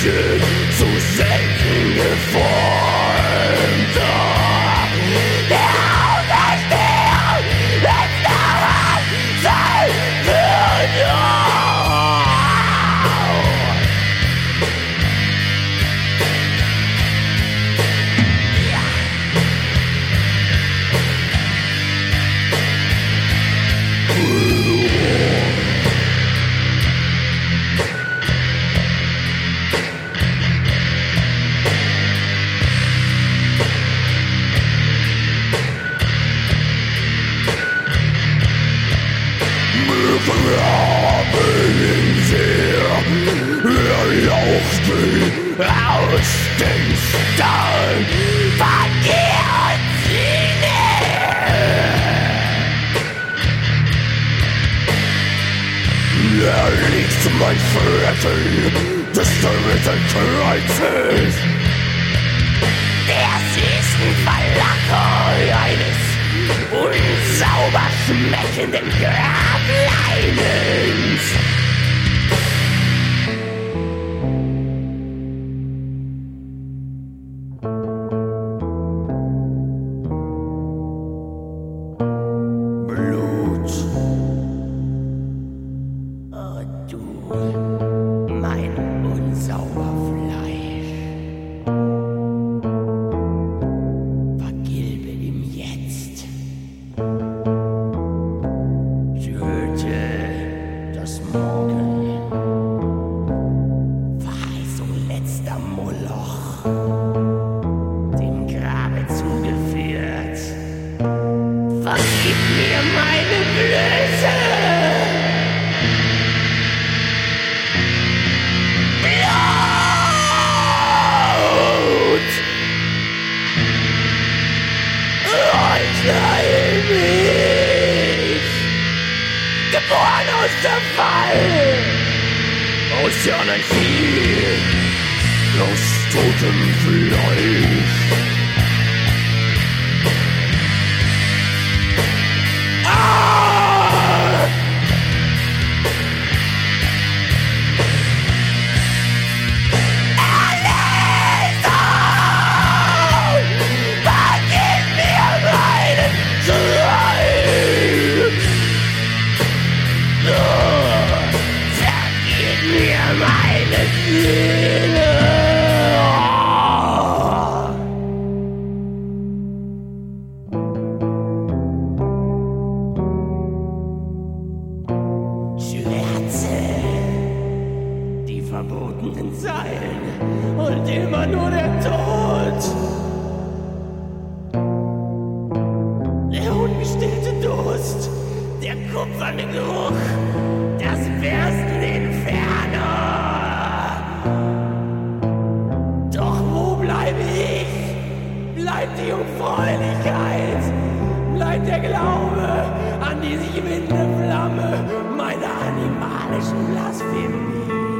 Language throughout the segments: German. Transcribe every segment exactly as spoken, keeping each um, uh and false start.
Menschen zu senken geformt. Der Auferstehung ist daran sein Wunder. Aus den Stein von dir und Sine. Er liegt mein Viertel des dritten Kreuzes. Der süßen Verlockung eines unsauber schmeckenden Grableins. Geboren aus der Fall, aus der Anarchie, aus totem Fleisch. Ah! Erlösung! Vergib mir meinen Schrein! Vergib mir meine Seele! Schwärze, die verbotenen Zeilen und immer nur der Tod. Der ungestillte Durst, der kupferne Geruch, das Bersten Inferno. Doch wo bleibe ich? Bleibt die Jungfräulichkeit? Bleibt der Glaube an die sich windende Flamme meiner animalischen Blasphemie?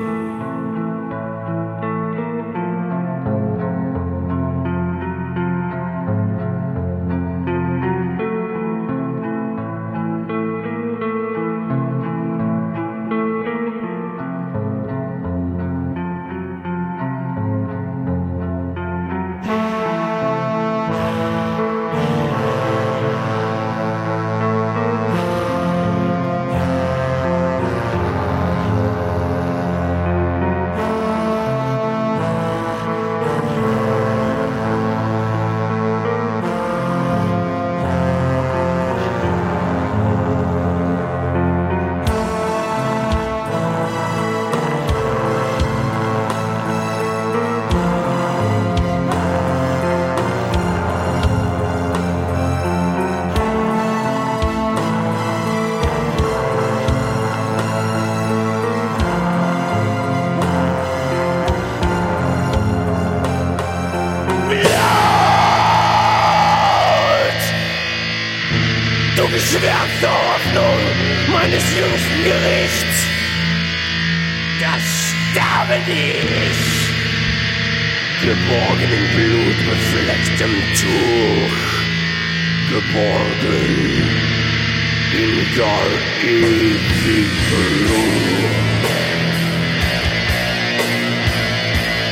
Du geschwärmte Hoffnung meines jüngsten Gerichts. Das sterbe ich, geborgen in blutbeflecktem Tuch, geborgen in gar ewig Blut.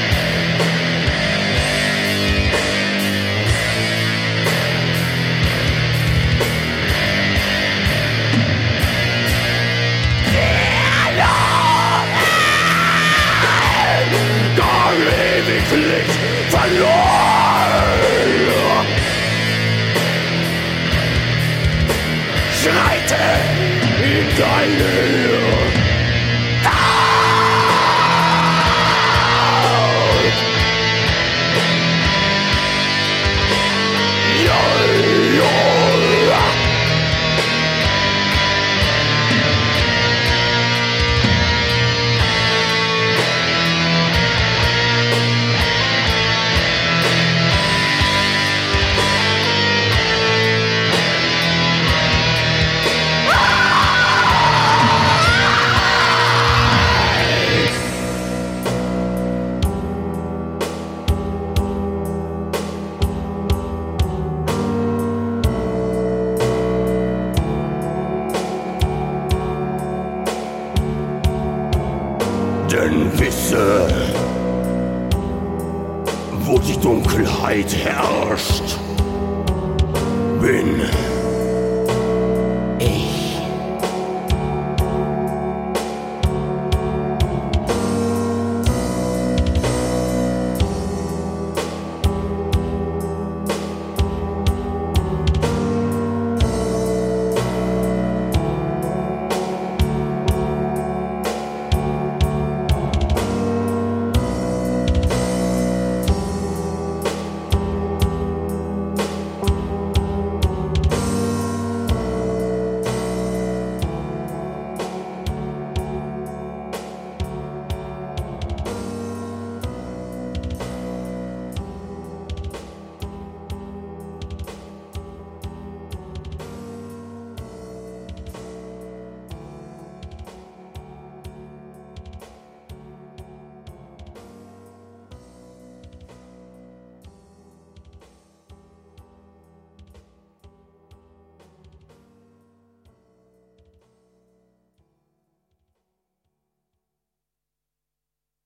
wo die Dunkelheit herrscht, bin